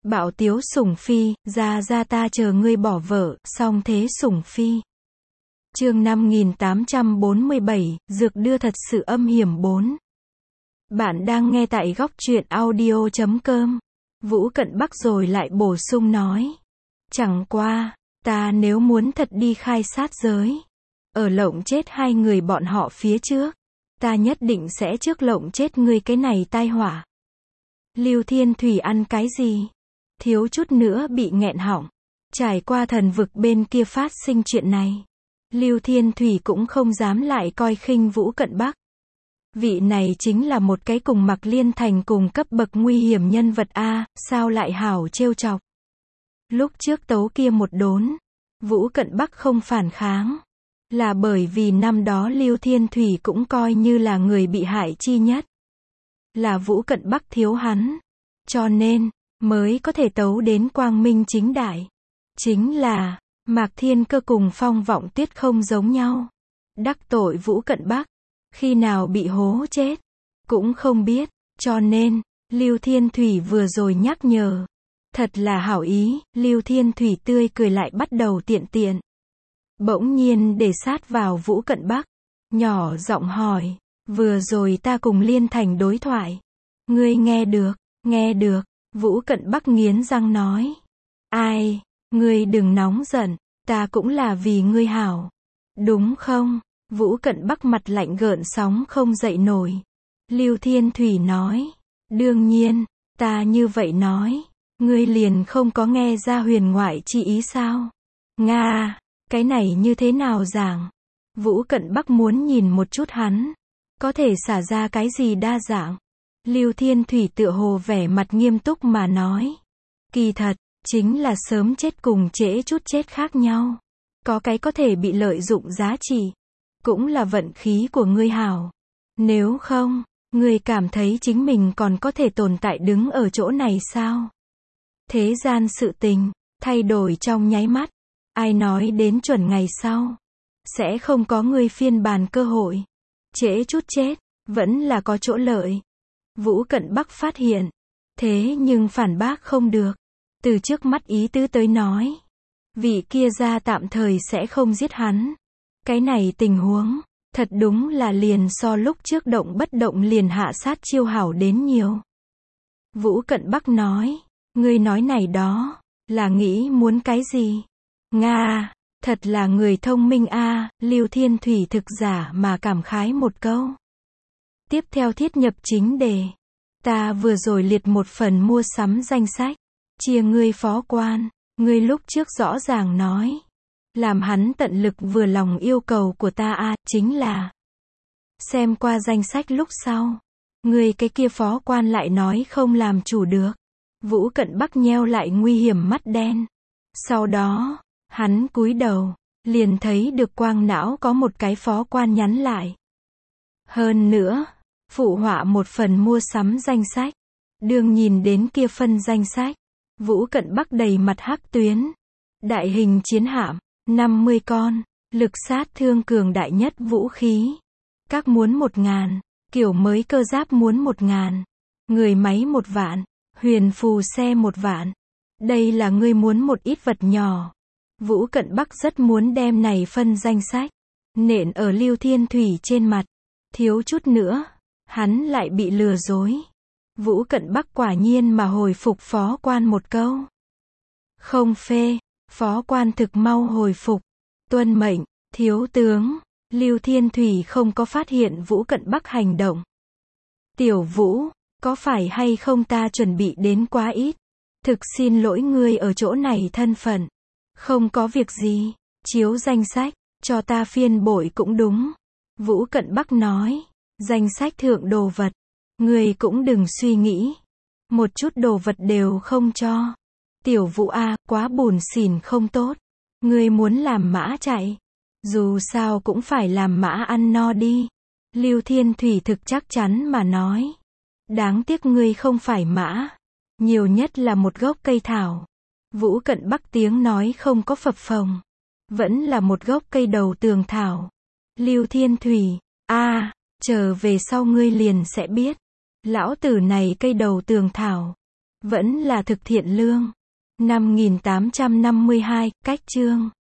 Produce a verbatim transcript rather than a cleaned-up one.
Bạo tiếu sủng phi, ra ra ta chờ ngươi bỏ vợ, song thế sủng phi. Chương năm nghìn tám trăm bốn mươi bảy, dược đưa thật sự âm hiểm bốn. Bạn đang nghe tại góc truyện audio chấm com. Vũ Cận Bắc rồi lại bổ sung nói. Chẳng qua, ta nếu muốn thật đi khai sát giới, ở lộng chết hai người bọn họ phía trước, ta nhất định sẽ trước lộng chết ngươi cái này tai họa. Lưu Thiên Thủy ăn cái gì? Thiếu chút nữa bị nghẹn họng. Trải qua thần vực bên kia phát sinh chuyện này, Lưu Thiên Thủy cũng không dám lại coi khinh Vũ Cận Bắc. Vị này chính là một cái cùng Mạc Liên Thành cùng cấp bậc nguy hiểm nhân vật a, sao lại hảo trêu chọc. Lúc trước tấu kia một đốn, Vũ Cận Bắc không phản kháng, là bởi vì năm đó Lưu Thiên Thủy cũng coi như là người bị hại chi nhất. Là Vũ Cận Bắc thiếu hắn, cho nên mới có thể tấu đến quang minh chính đại. Chính là Mạc Thiên Cơ cùng Phong Vọng Tuyết không giống nhau. Đắc tội Vũ Cận Bắc, khi nào bị hố chết cũng không biết, cho nên Lưu Thiên Thủy vừa rồi nhắc nhở, thật là hảo ý. Lưu Thiên Thủy tươi cười lại bắt đầu tiện tiện, bỗng nhiên để sát vào Vũ Cận Bắc, nhỏ giọng hỏi, vừa rồi ta cùng Liên Thành đối thoại, ngươi nghe được? Nghe được. Vũ Cận Bắc nghiến răng nói, ai, ngươi đừng nóng giận, ta cũng là vì ngươi hảo, đúng không? Vũ Cận Bắc mặt lạnh gợn sóng không dậy nổi. Lưu Thiên Thủy nói, đương nhiên, ta như vậy nói, ngươi liền không có nghe ra huyền ngoại chi ý sao? Nga, cái này như thế nào giảng? Vũ Cận Bắc muốn nhìn một chút hắn có thể xả ra cái gì đa dạng. Lưu Thiên Thủy tựa hồ vẻ mặt nghiêm túc mà nói, kỳ thật, chính là sớm chết cùng trễ chút chết khác nhau. Có cái có thể bị lợi dụng giá trị, cũng là vận khí của ngươi hảo. Nếu không, ngươi cảm thấy chính mình còn có thể tồn tại đứng ở chỗ này sao? Thế gian sự tình, thay đổi trong nháy mắt. Ai nói đến chuẩn ngày sau, sẽ không có ngươi phiên bản cơ hội. Trễ chút chết, vẫn là có chỗ lợi. Vũ Cận Bắc phát hiện, thế nhưng phản bác không được. Từ trước mắt ý tứ tới nói, vị kia ra tạm thời sẽ không giết hắn. Cái này tình huống, thật đúng là liền so lúc trước động bất động liền hạ sát chiêu hảo đến nhiều. Vũ Cận Bắc nói, ngươi nói này đó, là nghĩ muốn cái gì? Nga, thật là người thông minh a. Lưu Thiên Thủy thực giả mà cảm khái một câu. Tiếp theo thiết nhập chính đề. Ta vừa rồi liệt một phần mua sắm danh sách, chia ngươi phó quan, ngươi lúc trước rõ ràng nói, làm hắn tận lực vừa lòng yêu cầu của ta a, chính là xem qua danh sách lúc sau, ngươi cái kia phó quan lại nói không làm chủ được. Vũ Cận Bắc nheo lại nguy hiểm mắt đen. Sau đó, hắn cúi đầu, liền thấy được quang não có một cái phó quan nhắn lại. Hơn nữa, phụ họa một phần mua sắm danh sách. Đương nhìn đến kia phân danh sách, Vũ Cận Bắc đầy mặt hắc tuyến. Đại hình chiến hạm, năm mươi con, lực sát thương cường đại nhất vũ khí. Các muốn một ngàn, kiểu mới cơ giáp muốn một ngàn, người máy một vạn, huyền phù xe một vạn. Đây là ngươi muốn một ít vật nhỏ. Vũ Cận Bắc rất muốn đem này phân danh sách nện ở Lưu Thiên Thủy trên mặt. Thiếu chút nữa, hắn lại bị lừa dối. Vũ Cận Bắc quả nhiên mà hồi phục phó quan một câu. Không phê. Phó quan thực mau hồi phục. Tuân mệnh, thiếu tướng. Lưu Thiên Thủy không có phát hiện Vũ Cận Bắc hành động. Tiểu Vũ, có phải hay không ta chuẩn bị đến quá ít? Thực xin lỗi ngươi ở chỗ này thân phận. Không có việc gì, chiếu danh sách, cho ta phiên bội cũng đúng. Vũ Cận Bắc nói, danh sách thượng đồ vật, ngươi cũng đừng suy nghĩ. Một chút đồ vật đều không cho. Tiểu Vũ a, quá bùn xỉn không tốt. Ngươi muốn làm mã chạy, dù sao cũng phải làm mã ăn no đi. Lưu Thiên Thủy thực chắc chắn mà nói. Đáng tiếc ngươi không phải mã, nhiều nhất là một gốc cây thảo. Vũ Cận Bắc tiếng nói không có phập phồng, vẫn là một gốc cây đầu tường thảo. Lưu Thiên Thủy, a, trở về sau ngươi liền sẽ biết. Lão tử này cây đầu tường thảo, vẫn là thực thiện lương. năm nghìn tám trăm năm mươi hai, cách chương